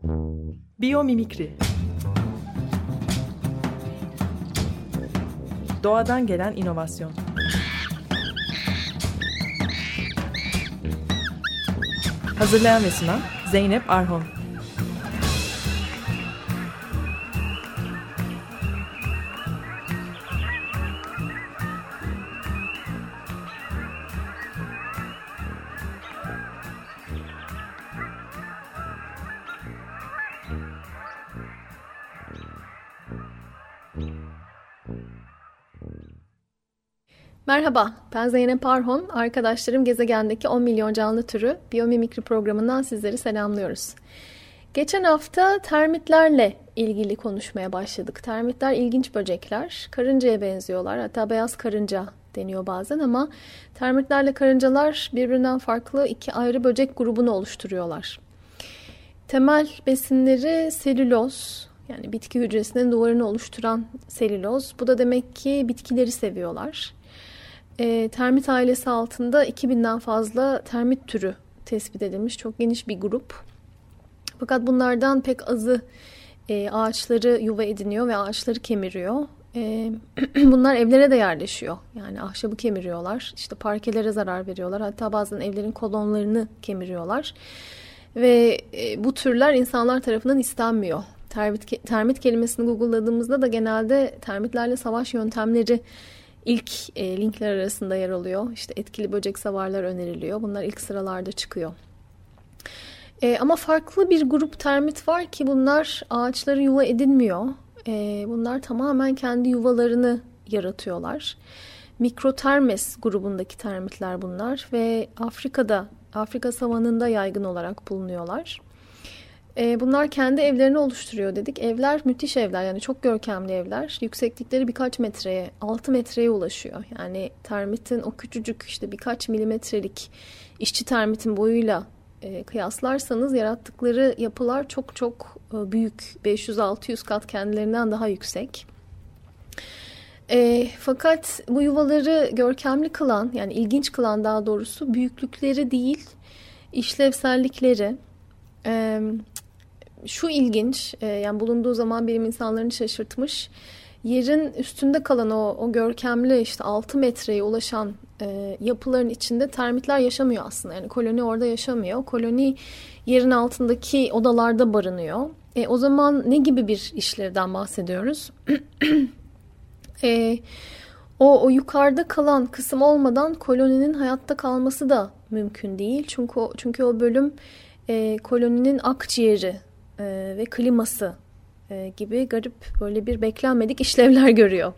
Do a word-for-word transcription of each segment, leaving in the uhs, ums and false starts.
Biyomimikri. Doğadan gelen inovasyon. Hazırlayan ve sunan Zeynep Arhon. Merhaba, ben Zeynep Arhon. Arkadaşlarım gezegendeki on milyon canlı türü Biyomimikri programından sizleri selamlıyoruz. Geçen hafta termitlerle ilgili konuşmaya başladık. Termitler ilginç böcekler, karıncaya benziyorlar. Hatta beyaz karınca deniyor bazen ama termitlerle karıncalar birbirinden farklı iki ayrı böcek grubunu oluşturuyorlar. Temel besinleri selüloz, yani bitki hücresinin duvarını oluşturan selüloz. Bu da demek ki bitkileri seviyorlar. E, termit ailesi altında iki binden fazla termit türü tespit edilmiş. Çok geniş bir grup. Fakat bunlardan pek azı e, ağaçları yuva ediniyor ve ağaçları kemiriyor. E, bunlar evlere de yerleşiyor. Yani ahşabı kemiriyorlar. İşte parkelere zarar veriyorlar. Hatta bazen evlerin kolonlarını kemiriyorlar. Ve e, bu türler insanlar tarafından istenmiyor. Termit, termit kelimesini Google'ladığımızda da genelde termitlerle savaş yöntemleri İlk e, linkler arasında yer alıyor. İşte etkili böcek savarlar öneriliyor. Bunlar ilk sıralarda çıkıyor. E, ama farklı bir grup termit var ki bunlar ağaçları yuva edinmiyor. E, bunlar tamamen kendi yuvalarını yaratıyorlar. Mikrotermes grubundaki termitler bunlar ve Afrika'da, Afrika savanında yaygın olarak bulunuyorlar. Bunlar kendi evlerini oluşturuyor dedik. Evler müthiş evler, yani çok görkemli evler. Yükseklikleri birkaç metreye, altı metreye ulaşıyor. Yani termitin o küçücük işte birkaç milimetrelik işçi termitin boyuyla e, kıyaslarsanız yarattıkları yapılar çok çok e, büyük. beş yüz altı yüz kat kendilerinden daha yüksek. E, fakat bu yuvaları görkemli kılan, yani ilginç kılan daha doğrusu büyüklükleri değil, işlevsellikleri. E, Şu ilginç, yani bulunduğu zaman bilim insanlarını şaşırtmış. Yerin üstünde kalan o, o görkemli işte altı metreye ulaşan e, yapıların içinde termitler yaşamıyor aslında. Yani koloni orada yaşamıyor. Koloni yerin altındaki odalarda barınıyor. E, o zaman ne gibi bir işlevden bahsediyoruz? e, o, o yukarıda kalan kısım olmadan koloninin hayatta kalması da mümkün değil. Çünkü o, çünkü o bölüm e, koloninin akciğeri ve kliması gibi garip böyle bir beklenmedik işlevler görüyor.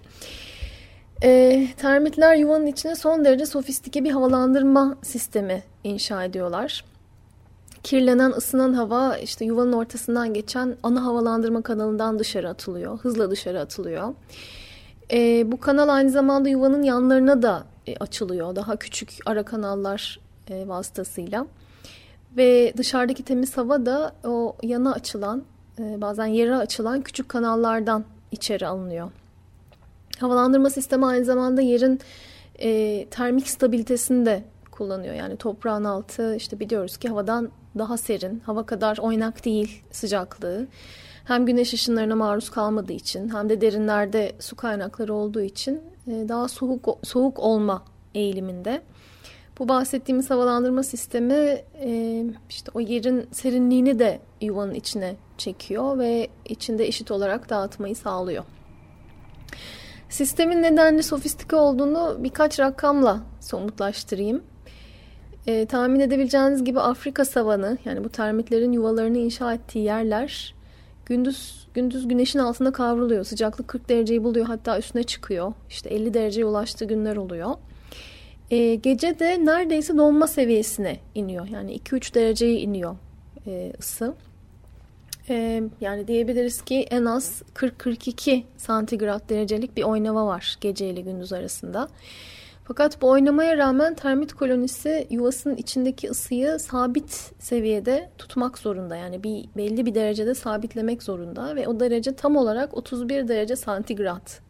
E, termitler yuvanın içine son derece sofistike bir havalandırma sistemi inşa ediyorlar. Kirlenen, ısınan hava işte yuvanın ortasından geçen ana havalandırma kanalından dışarı atılıyor. Hızla dışarı atılıyor. E, bu kanal aynı zamanda yuvanın yanlarına da e, açılıyor. Daha küçük ara kanallar e, vasıtasıyla. Ve dışarıdaki temiz hava da o yana açılan, bazen yere açılan küçük kanallardan içeri alınıyor. Havalandırma sistemi aynı zamanda yerin e, termik stabilitesini de kullanıyor. Yani toprağın altı işte biliyoruz ki havadan daha serin, hava kadar oynak değil sıcaklığı. Hem güneş ışınlarına maruz kalmadığı için hem de derinlerde su kaynakları olduğu için e, daha soğuk soğuk olma eğiliminde. Bu bahsettiğimiz havalandırma sistemi işte o yerin serinliğini de yuvanın içine çekiyor ve içinde eşit olarak dağıtmayı sağlıyor. Sistemin nedenli sofistike olduğunu birkaç rakamla somutlaştırayım. E, tahmin edebileceğiniz gibi Afrika savanı, yani bu termitlerin yuvalarını inşa ettiği yerler gündüz gündüz güneşin altında kavruluyor. Sıcaklık kırk dereceyi buluyor, hatta üstüne çıkıyor. İşte elli dereceye ulaştığı günler oluyor. E, gece de neredeyse donma seviyesine iniyor. Yani iki üç dereceye iniyor e, ısı. E, yani diyebiliriz ki en az kırk kırk iki santigrat derecelik bir oynama var gece ile gündüz arasında. Fakat bu oynamaya rağmen termit kolonisi yuvasının içindeki ısıyı sabit seviyede tutmak zorunda. Yani bir belli bir derecede sabitlemek zorunda ve o derece tam olarak otuz bir derece santigrat.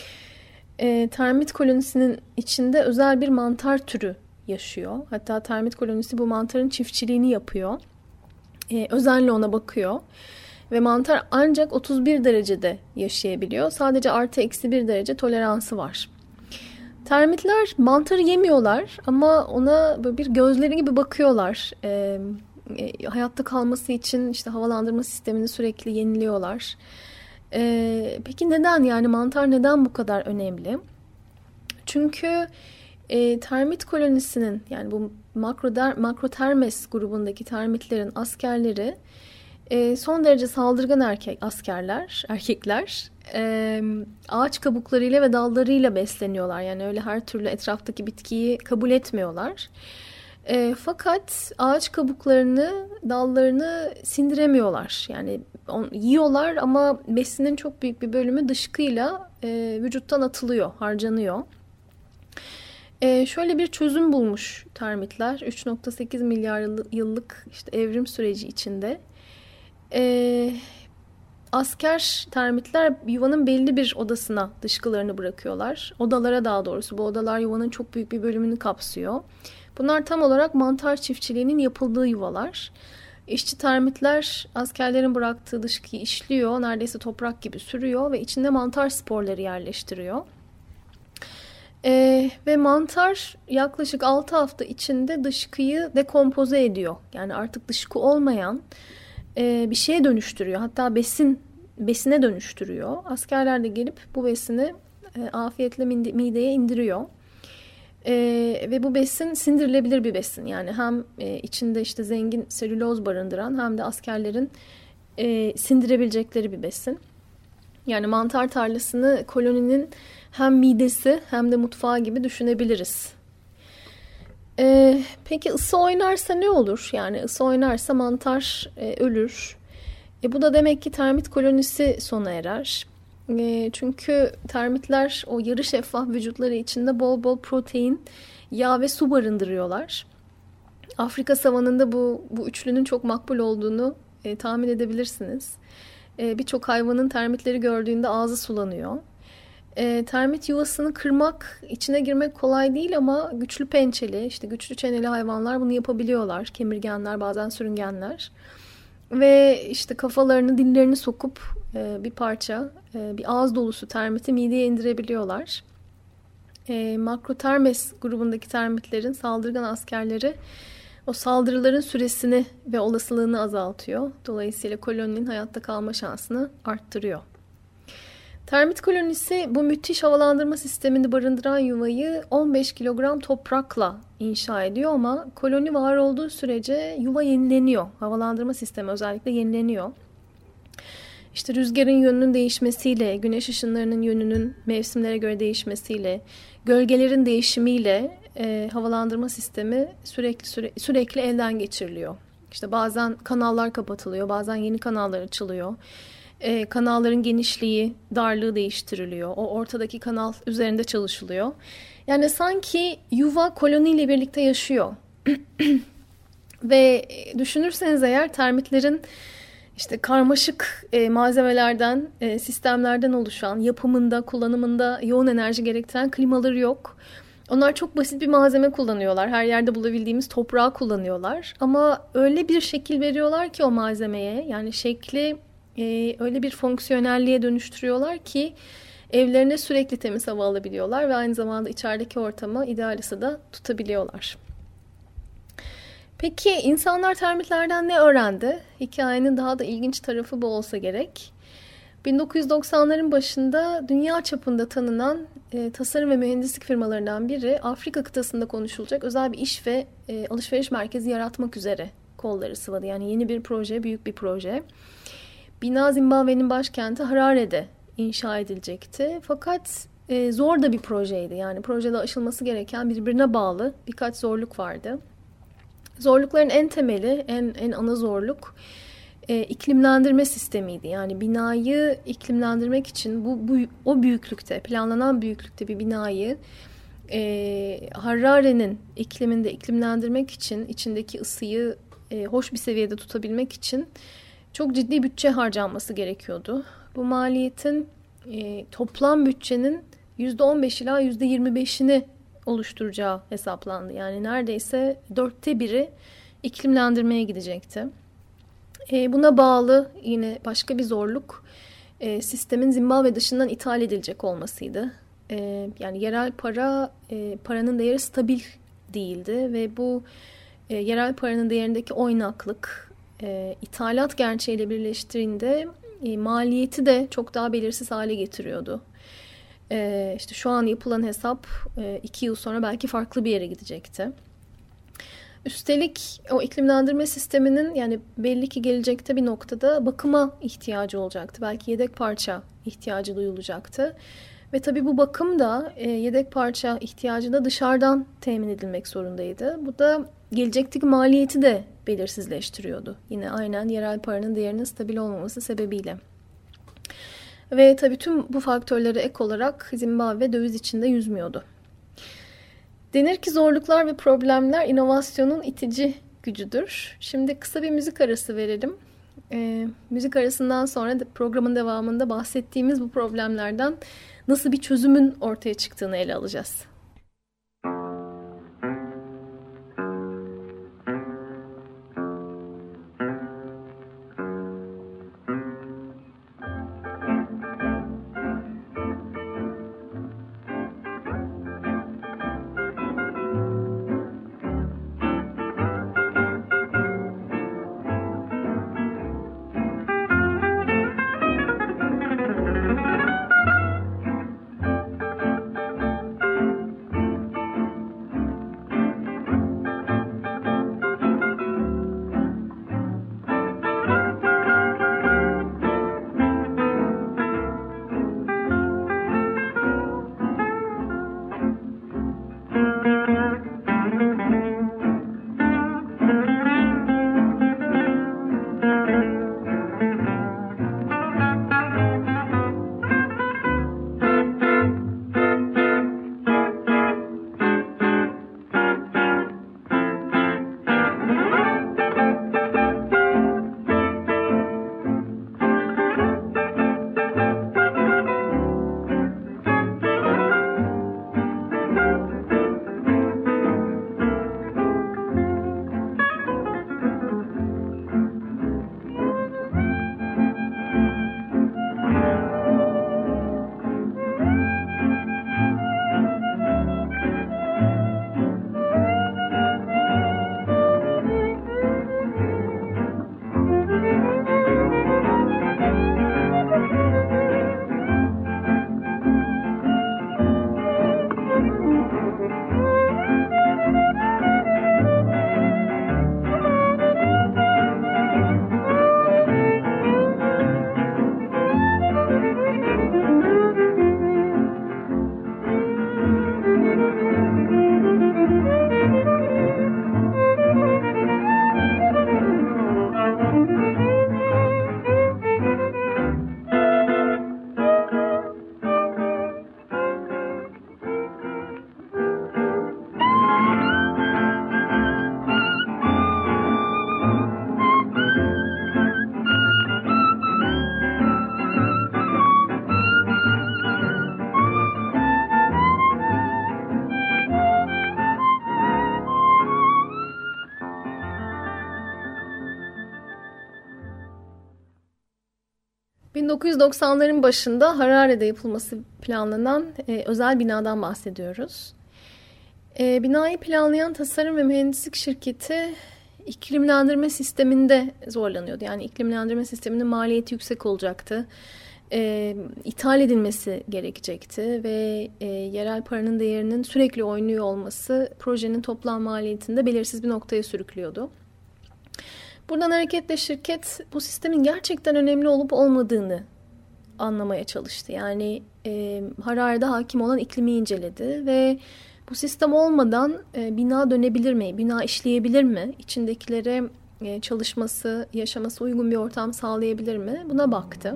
E, termit kolonisinin içinde özel bir mantar türü yaşıyor. Hatta termit kolonisi bu mantarın çiftçiliğini yapıyor. e, özenle ona bakıyor. Ve mantar ancak otuz bir derecede yaşayabiliyor. Sadece artı eksi bir derece toleransı var. Termitler mantarı yemiyorlar ama ona böyle bir gözleri gibi bakıyorlar. E, e, hayatta kalması için işte havalandırma sistemini sürekli yeniliyorlar. E, peki neden, yani mantar neden bu kadar önemli? Çünkü e, termit kolonisinin, yani bu makroder, makrotermes grubundaki termitlerin askerleri e, son derece saldırgan erkek askerler, erkekler. E, ağaç kabuklarıyla ve dallarıyla besleniyorlar. Yani öyle her türlü etraftaki bitkiyi kabul etmiyorlar. E, fakat ağaç kabuklarını, dallarını sindiremiyorlar. Yani on, yiyorlar ama besinin çok büyük bir bölümü dışkıyla e, vücuttan atılıyor, harcanıyor. E, şöyle bir çözüm bulmuş termitler. üç virgül sekiz milyar yıllık işte evrim süreci içinde. E, asker termitler yuvanın belli bir odasına dışkılarını bırakıyorlar. Odalara, daha doğrusu bu odalar yuvanın çok büyük bir bölümünü kapsıyor. Bunlar tam olarak mantar çiftçiliğinin yapıldığı yuvalar. İşçi termitler askerlerin bıraktığı dışkıyı işliyor, neredeyse toprak gibi sürüyor ve içinde mantar sporları yerleştiriyor. Ee, ve mantar yaklaşık altı hafta içinde dışkıyı dekompoze ediyor. Yani artık dışkı olmayan e, bir şeye dönüştürüyor. Hatta besin besine dönüştürüyor. Askerler de gelip bu besini e, afiyetle mideye indiriyor. E, ve bu besin sindirilebilir bir besin. Yani hem e, içinde işte zengin selüloz barındıran hem de askerlerin e, sindirebilecekleri bir besin. Yani mantar tarlasını koloninin hem midesi hem de mutfağı gibi düşünebiliriz. Ee, peki ısı oynarsa ne olur? Yani ısı oynarsa mantar e, ölür. E, bu da demek ki termit kolonisi sona erer. E, çünkü termitler o yarı şeffaf vücutları içinde bol bol protein, yağ ve su barındırıyorlar. Afrika savanında bu, bu üçlünün çok makbul olduğunu e, tahmin edebilirsiniz. E, Birçok hayvanın termitleri gördüğünde ağzı sulanıyor. E, termit yuvasını kırmak, içine girmek kolay değil ama güçlü pençeli, işte güçlü çeneli hayvanlar bunu yapabiliyorlar. Kemirgenler, bazen sürüngenler. Ve işte kafalarını, dillerini sokup e, bir parça, e, bir ağız dolusu termiti mideye indirebiliyorlar. E, makrotermes grubundaki termitlerin saldırgan askerleri o saldırıların süresini ve olasılığını azaltıyor. Dolayısıyla koloninin hayatta kalma şansını arttırıyor. Termit kolonisi bu müthiş havalandırma sistemini barındıran yuvayı on beş kilogram toprakla inşa ediyor ama koloni var olduğu sürece yuva yenileniyor. Havalandırma sistemi özellikle yenileniyor. İşte rüzgarın yönünün değişmesiyle, güneş ışınlarının yönünün mevsimlere göre değişmesiyle, gölgelerin değişimiyle e, havalandırma sistemi sürekli süre, sürekli elden geçiriliyor. İşte bazen kanallar kapatılıyor, bazen yeni kanallar açılıyor. E, kanalların genişliği, darlığı değiştiriliyor. O ortadaki kanal üzerinde çalışılıyor. Yani sanki yuva koloniyle birlikte yaşıyor. Ve düşünürseniz eğer termitlerin işte karmaşık e, malzemelerden, e, sistemlerden oluşan, yapımında, kullanımında yoğun enerji gerektiren klimaları yok. Onlar çok basit bir malzeme kullanıyorlar. Her yerde bulabildiğimiz toprağı kullanıyorlar. Ama öyle bir şekil veriyorlar ki o malzemeye, yani şekli e, öyle bir fonksiyonelliğe dönüştürüyorlar ki evlerine sürekli temiz hava alabiliyorlar ve aynı zamanda içerideki ortamı ideal ısıda tutabiliyorlar. Peki insanlar termitlerden ne öğrendi? Hikayenin daha da ilginç tarafı bu olsa gerek. bin dokuz yüz doksanların başında dünya çapında tanınan e, tasarım ve mühendislik firmalarından biri Afrika kıtasında konuşulacak özel bir iş ve e, alışveriş merkezi yaratmak üzere kolları sıvadı. Yani yeni bir proje, büyük bir proje. Bina Zimbabwe'nin başkenti Harare'de inşa edilecekti. Fakat e, zor da bir projeydi. Yani projede aşılması gereken birbirine bağlı birkaç zorluk vardı. Zorlukların en temeli, en en ana zorluk e, iklimlendirme sistemiydi. Yani binayı iklimlendirmek için bu, bu o büyüklükte, planlanan büyüklükte bir binayı e, Harare'nin ikliminde iklimlendirmek için, içindeki ısıyı e, hoş bir seviyede tutabilmek için çok ciddi bütçe harcanması gerekiyordu. Bu maliyetin e, toplam bütçenin yüzde on beş ila yüzde yirmi beşini oluşturacağı hesaplandı. Yani neredeyse dörtte biri iklimlendirmeye gidecekti. E, buna bağlı yine başka bir zorluk e, sistemin Zimbabwe dışından ithal edilecek olmasıydı. E, yani yerel para e, paranın değeri stabil değildi ve bu e, yerel paranın değerindeki oynaklık e, ithalat gerçeğiyle birleştiğinde e, maliyeti de çok daha belirsiz hale getiriyordu. E, işte şu an yapılan hesap e, iki yıl sonra belki farklı bir yere gidecekti. Üstelik o iklimlendirme sisteminin yani belli ki gelecekte bir noktada bakıma ihtiyacı olacaktı. Belki yedek parça ihtiyacı duyulacaktı. Ve tabii bu bakım da e, yedek parça ihtiyacı da dışarıdan temin edilmek zorundaydı. Bu da gelecekteki maliyeti de belirsizleştiriyordu. Yine aynen yerel paranın değerinin stabil olmaması sebebiyle. Ve tabii tüm bu faktörlere ek olarak Zimbabwe döviz içinde yüzmüyordu. Denir ki zorluklar ve problemler inovasyonun itici gücüdür. Şimdi kısa bir müzik arası verelim. E, müzik arasından sonra da programın devamında bahsettiğimiz bu problemlerden nasıl bir çözümün ortaya çıktığını ele alacağız. bin dokuz yüz doksanların başında Harare'de yapılması planlanan e, özel binadan bahsediyoruz. E, binayı planlayan tasarım ve mühendislik şirketi iklimlendirme sisteminde zorlanıyordu. Yani iklimlendirme sisteminin maliyeti yüksek olacaktı. E, ithal edilmesi gerekecekti ve e, yerel paranın değerinin sürekli oynuyor olması projenin toplam maliyetinde belirsiz bir noktaya sürüklüyordu. Buradan hareketle şirket bu sistemin gerçekten önemli olup olmadığını anlamaya çalıştı. Yani e, Harare'de hakim olan iklimi inceledi ve bu sistem olmadan e, bina dönebilir mi, bina işleyebilir mi, içindekilere e, çalışması, yaşaması uygun bir ortam sağlayabilir mi? Buna baktı.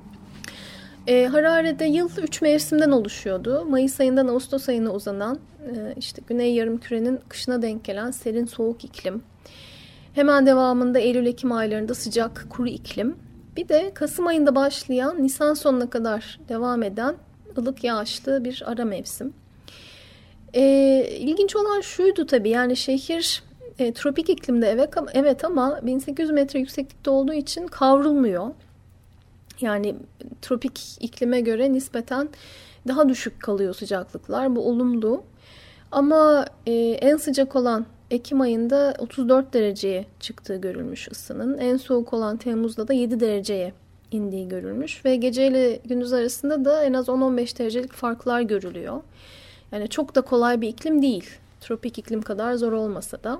E, Harare'de yıl üç mevsimden oluşuyordu. Mayıs ayından Ağustos ayına uzanan e, işte Güney Yarımküre'nin kışına denk gelen serin soğuk iklim. Hemen devamında Eylül-Ekim aylarında sıcak, kuru iklim. Bir de Kasım ayında başlayan, Nisan sonuna kadar devam eden ılık yağışlı bir ara mevsim. Ee, ilginç olan şuydu tabii, yani şehir E, tropik iklimde evet, evet ama bin sekiz yüz metre yükseklikte olduğu için kavrulmuyor. Yani tropik iklime göre nispeten daha düşük kalıyor sıcaklıklar. Bu olumlu. Ama e, en sıcak olan Ekim ayında otuz dört dereceye çıktığı görülmüş ısının. En soğuk olan Temmuz'da da yedi dereceye indiği görülmüş. Ve geceyle gündüz arasında da en az on on beş derecelik farklar görülüyor. Yani çok da kolay bir iklim değil. Tropik iklim kadar zor olmasa da.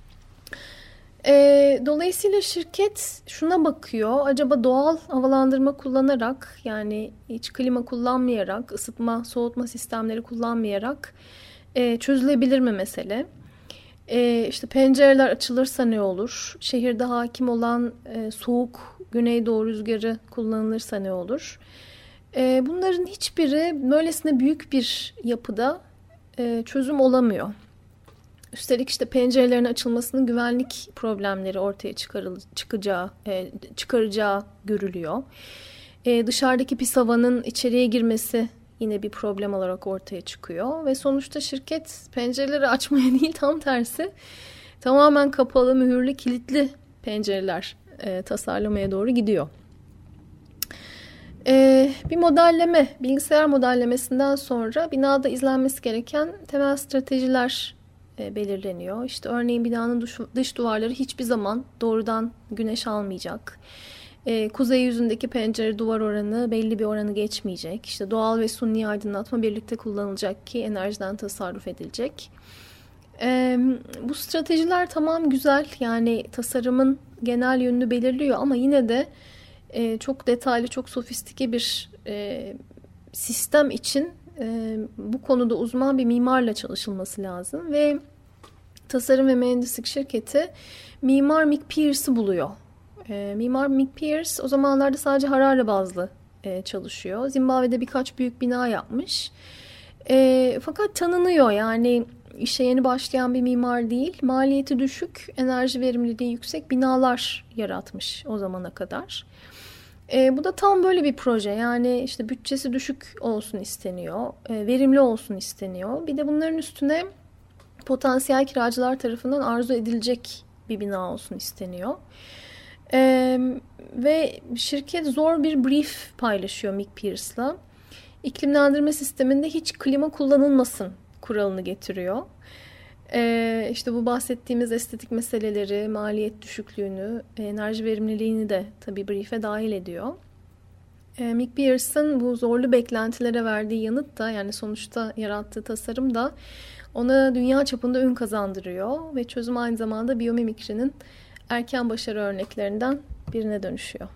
E, dolayısıyla şirket şuna bakıyor. Acaba doğal havalandırma kullanarak, yani hiç klima kullanmayarak, ısıtma, soğutma sistemleri kullanmayarak e, çözülebilir mi mesele? E, işte pencereler açılırsa ne olur? Şehirde hakim olan e, soğuk güneydoğu rüzgarı kullanılırsa ne olur? E, bunların hiçbiri böylesine büyük bir yapıda e, çözüm olamıyor. Üstelik işte pencerelerin açılmasının güvenlik problemleri ortaya çıkacağı, e, çıkaracağı görülüyor. E, dışarıdaki pis havanın içeriye girmesi yine bir problem olarak ortaya çıkıyor. Ve sonuçta şirket pencereleri açmaya değil, tam tersi tamamen kapalı, mühürlü, kilitli pencereler e, tasarlamaya doğru gidiyor. E, bir modelleme, bilgisayar modellemesinden sonra binada izlenmesi gereken temel stratejiler belirleniyor. İşte örneğin binanın dış, dış duvarları hiçbir zaman doğrudan güneş almayacak. Ee, kuzey yüzündeki pencere duvar oranı belli bir oranı geçmeyecek. İşte doğal ve suni aydınlatma birlikte kullanılacak ki enerjiden tasarruf edilecek. Ee, bu stratejiler tamam, güzel, yani tasarımın genel yönünü belirliyor ama yine de e, çok detaylı, çok sofistike bir e, sistem için e, bu konuda uzman bir mimarla çalışılması lazım ve tasarım ve mühendislik şirketi mimar Mick Pierce'ı buluyor. E, mimar Mick Pierce o zamanlarda sadece Harare bazlı e, çalışıyor. Zimbabwe'de birkaç büyük bina yapmış. E, fakat tanınıyor, yani işe yeni başlayan bir mimar değil. Maliyeti düşük, enerji verimliliği yüksek binalar yaratmış o zamana kadar. E, bu da tam böyle bir proje. Yani işte bütçesi düşük olsun isteniyor, e, verimli olsun isteniyor. Bir de bunların üstüne potansiyel kiracılar tarafından arzu edilecek bir bina olsun isteniyor. E, ve şirket zor bir brief paylaşıyor Mick Pierce'la. İklimlendirme sisteminde hiç klima kullanılmasın kuralını getiriyor. Ee, işte bu bahsettiğimiz estetik meseleleri, maliyet düşüklüğünü, enerji verimliliğini de tabii brief'e dahil ediyor. Ee, Mick Pierce'ın bu zorlu beklentilere verdiği yanıt da, yani sonuçta yarattığı tasarım da ona dünya çapında ün kazandırıyor ve çözüm aynı zamanda biyomimikrinin erken başarı örneklerinden birine dönüşüyor.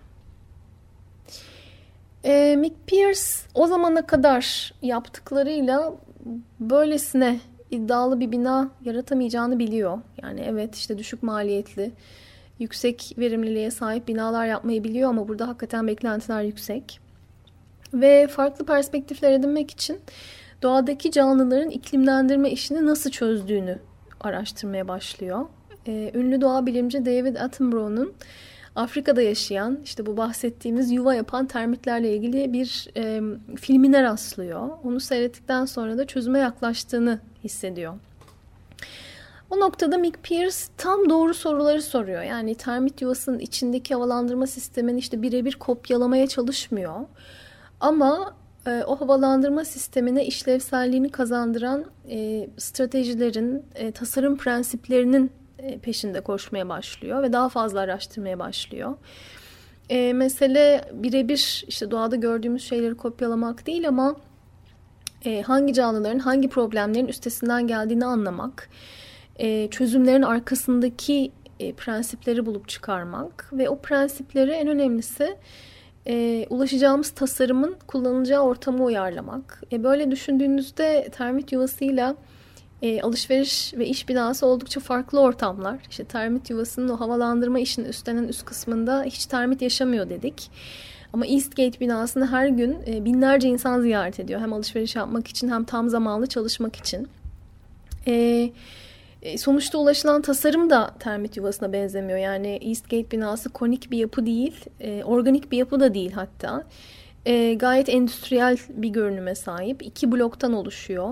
Ee, Mick Pierce o zamana kadar yaptıklarıyla böylesine iddialı bir bina yaratamayacağını biliyor. Yani evet, işte düşük maliyetli, yüksek verimliliğe sahip binalar yapmayı biliyor ama burada hakikaten beklentiler yüksek. Ve farklı perspektifler edinmek için doğadaki canlıların iklimlendirme işini nasıl çözdüğünü araştırmaya başlıyor. Ee, ünlü doğa bilimci David Attenborough'un Afrika'da yaşayan, işte bu bahsettiğimiz yuva yapan termitlerle ilgili bir e, filmine rastlıyor. Onu seyrettikten sonra da çözüme yaklaştığını hissediyor. O noktada Mick Pierce tam doğru soruları soruyor. Yani termit yuvasının içindeki havalandırma sistemini işte birebir kopyalamaya çalışmıyor. Ama e, o havalandırma sistemine işlevselliğini kazandıran e, stratejilerin, e, tasarım prensiplerinin peşinde koşmaya başlıyor ve daha fazla araştırmaya başlıyor. E, mesele birebir işte doğada gördüğümüz şeyleri kopyalamak değil ama e, hangi canlıların hangi problemlerin üstesinden geldiğini anlamak, e, çözümlerin arkasındaki e, prensipleri bulup çıkarmak ve o prensipleri, en önemlisi e, ulaşacağımız tasarımın kullanılacağı ortamı uyarlamak. E, böyle düşündüğünüzde termit yuvasıyla E, alışveriş ve iş binası oldukça farklı ortamlar. İşte termit yuvasının o havalandırma işini üstlenen üst kısmında hiç termit yaşamıyor dedik. Ama Eastgate binasını her gün e, binlerce insan ziyaret ediyor. Hem alışveriş yapmak için hem tam zamanlı çalışmak için. E, e, sonuçta ulaşılan tasarım da termit yuvasına benzemiyor. Yani Eastgate binası konik bir yapı değil, e, organik bir yapı da değil hatta. E, gayet endüstriyel bir görünüme sahip. İki bloktan oluşuyor.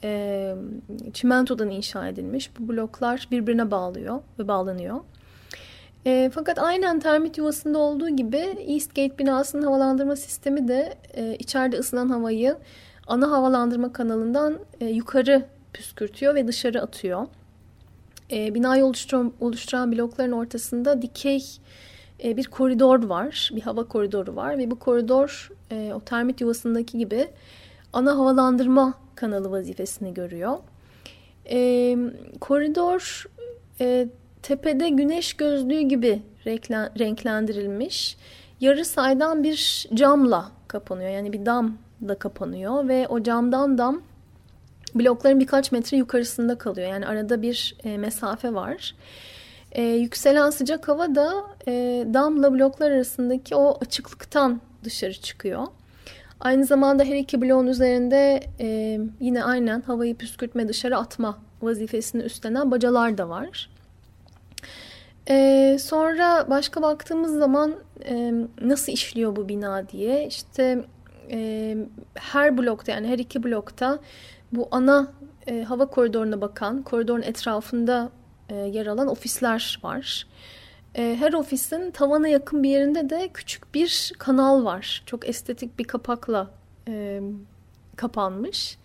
e, çimentodan inşa edilmiş. Bu bloklar birbirine bağlıyor ve bağlanıyor. E, fakat aynen termit yuvasında olduğu gibi Eastgate binasının havalandırma sistemi de e, içeride ısınan havayı ana havalandırma kanalından e, yukarı püskürtüyor ve dışarı atıyor. E, binayı oluşturan, oluşturan blokların ortasında dikey e, bir koridor var, bir hava koridoru var ve bu koridor e, o termit yuvasındaki gibi ana havalandırma kanalı vazifesini görüyor. E, koridor e, tepede güneş gözlüğü gibi renklendirilmiş, yarı saydam bir camla kapanıyor. Yani bir damla kapanıyor ve o camdan dam blokların birkaç metre yukarısında kalıyor. Yani arada bir e, mesafe var. E, yükselen sıcak hava da e, damla bloklar arasındaki o açıklıktan dışarı çıkıyor. Aynı zamanda her iki bloğun üzerinde e, yine aynen havayı püskürtme, dışarı atma vazifesini üstlenen bacalar da var. Ee, sonra başka baktığımız zaman e, nasıl işliyor bu bina diye, işte e, her blokta, yani her iki blokta bu ana e, hava koridoruna bakan, koridorun etrafında e, yer alan ofisler var. E, her ofisin tavana yakın bir yerinde de küçük bir kanal var. Çok estetik bir kapakla e, kapanmış.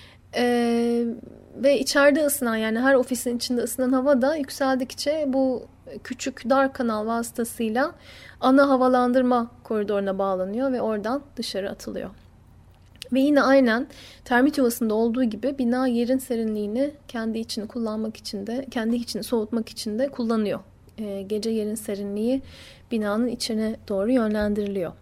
E, ve içeride ısınan, yani her ofisin içinde ısınan hava da yükseldikçe bu küçük dar kanal vasıtasıyla ana havalandırma koridoruna bağlanıyor ve oradan dışarı atılıyor. Ve yine aynen termit yuvasında olduğu gibi bina yerin serinliğini kendi içini kullanmak için de, kendi içini soğutmak için de kullanıyor. Ee, gece yerin serinliği binanın içine doğru yönlendiriliyor.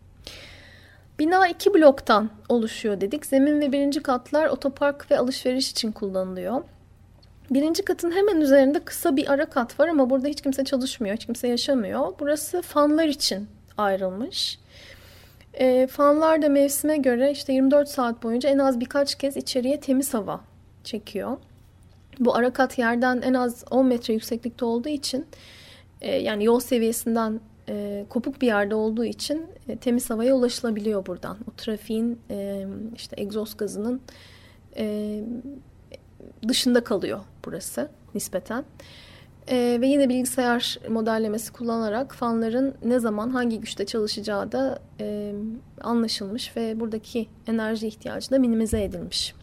Bina iki bloktan oluşuyor dedik. Zemin ve birinci katlar otopark ve alışveriş için kullanılıyor. Birinci katın hemen üzerinde kısa bir ara kat var ama burada hiç kimse çalışmıyor, hiç kimse yaşamıyor. Burası fanlar için ayrılmış. E, fanlar da mevsime göre işte yirmi dört saat boyunca en az birkaç kez içeriye temiz hava çekiyor. Bu ara kat yerden en az on metre yükseklikte olduğu için, e, yani yol seviyesinden e, kopuk bir yerde olduğu için e, temiz havaya ulaşılabiliyor buradan. O trafiğin, e, işte egzoz gazının e, dışında kalıyor burası nispeten. Ee, ve yine bilgisayar modellemesi kullanarak fanların ne zaman hangi güçte çalışacağı da e, anlaşılmış ve buradaki enerji ihtiyacı da minimize edilmiş.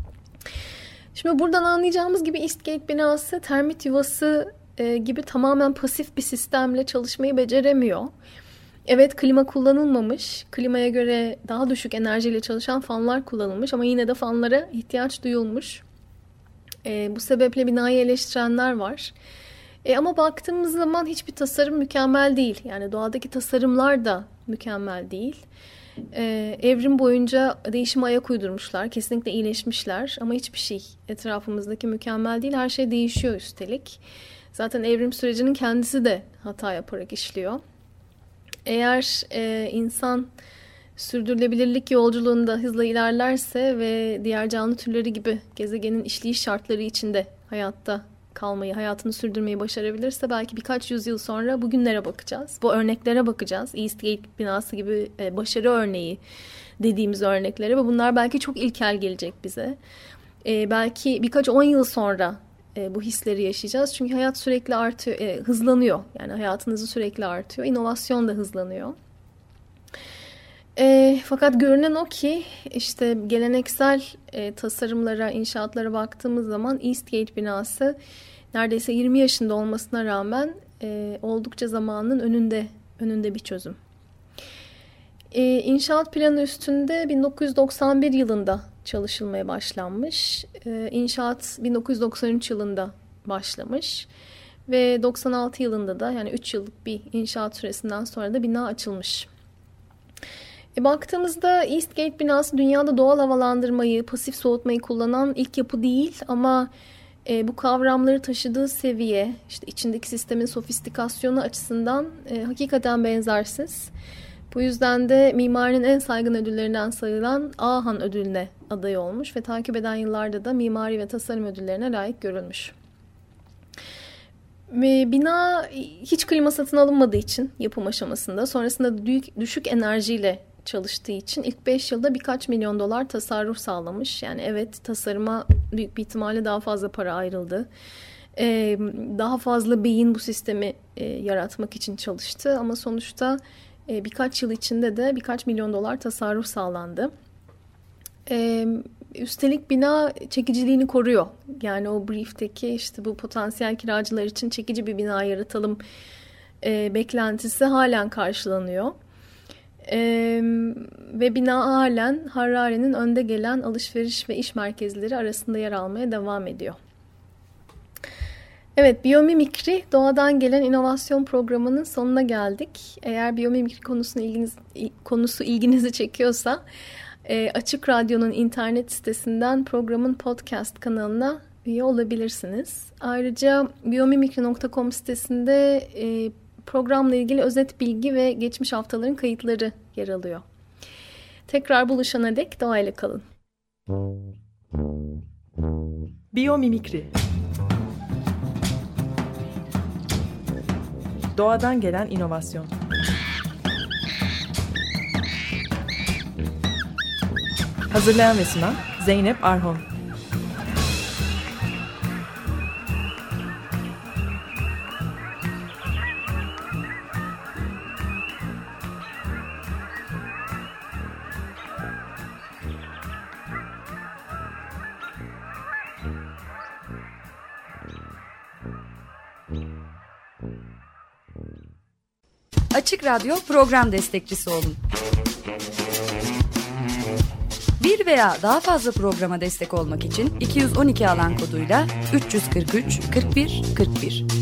Şimdi buradan anlayacağımız gibi Eastgate binası termit yuvası e, gibi tamamen pasif bir sistemle çalışmayı beceremiyor. Evet, klima kullanılmamış. Klimaya göre daha düşük enerjiyle çalışan fanlar kullanılmış ama yine de fanlara ihtiyaç duyulmuş. E, bu sebeple binayı eleştirenler var. E, ama baktığımız zaman hiçbir tasarım mükemmel değil. Yani doğadaki tasarımlar da mükemmel değil. E, evrim boyunca değişime ayak uydurmuşlar. Kesinlikle iyileşmişler. Ama hiçbir şey etrafımızdaki mükemmel değil. Her şey değişiyor üstelik. Zaten evrim sürecinin kendisi de hata yaparak işliyor. Eğer e, insan sürdürülebilirlik yolculuğunda hızla ilerlerse ve diğer canlı türleri gibi gezegenin işleyiş şartları içinde hayatta kalmayı, hayatını sürdürmeyi başarabilirse belki birkaç yüzyıl sonra bugünlere bakacağız. Bu örneklere bakacağız. Eastgate binası gibi e, başarı örneği dediğimiz örneklere ve bunlar belki çok ilkel gelecek bize. E, belki birkaç on yıl sonra e, bu hisleri yaşayacağız. Çünkü hayat sürekli artıyor, e, hızlanıyor. Yani hayatın hızı sürekli artıyor. İnovasyon da hızlanıyor. E, fakat görünen o ki işte geleneksel e, tasarımlara, inşaatlara baktığımız zaman Eastgate binası neredeyse yirmi yaşında olmasına rağmen e, oldukça zamanın önünde önünde bir çözüm. E, inşaat planı üstünde bin dokuz yüz doksan bir yılında çalışılmaya başlanmış. E, inşaat bin dokuz yüz doksan üç yılında başlamış ve doksan altı yılında da, yani üç yıllık bir inşaat süresinden sonra da bina açılmış. E baktığımızda Eastgate binası dünyada doğal havalandırmayı, pasif soğutmayı kullanan ilk yapı değil ama e, bu kavramları taşıdığı seviye, işte içindeki sistemin sofistikasyonu açısından e, hakikaten benzersiz. Bu yüzden de mimarinin en saygın ödüllerinden sayılan Ahan ödülüne aday olmuş ve takip eden yıllarda da mimari ve tasarım ödüllerine layık görülmüş. Bina hiç klima satın alınmadığı için yapım aşamasında, sonrasında düşük, düşük enerjiyle çalıştığı için ilk beş yılda birkaç milyon dolar tasarruf sağlamış. Yani evet, tasarıma büyük bir ihtimalle daha fazla para ayrıldı. Ee, daha fazla beyin bu sistemi e, yaratmak için çalıştı ama sonuçta e, birkaç yıl içinde de birkaç milyon dolar tasarruf sağlandı. Ee, üstelik bina çekiciliğini koruyor. Yani o briefteki işte bu potansiyel kiracılar için çekici bir bina yaratalım e, beklentisi halen karşılanıyor. Ee, ve bina halen Harari'nin önde gelen alışveriş ve iş merkezleri arasında yer almaya devam ediyor. Evet, biyomimikri doğadan gelen inovasyon programının sonuna geldik. Eğer biyomimikri konusunu ilginiz, konusu ilginizi çekiyorsa e, Açık Radyo'nun internet sitesinden programın podcast kanalına üye olabilirsiniz. Ayrıca biyomimikri nokta com sitesinde e, programla ilgili özet bilgi ve geçmiş haftaların kayıtları yer alıyor. Tekrar buluşana dek doğayla kalın. Biyomimikri. Doğadan gelen inovasyon. Hazırlayan ve sunan Zeynep Arhon. Açık Radyo program destekçisi olun. Bir veya daha fazla programa destek olmak için iki yüz on iki alan koduyla üç yüz kırk üç kırk bir kırk bir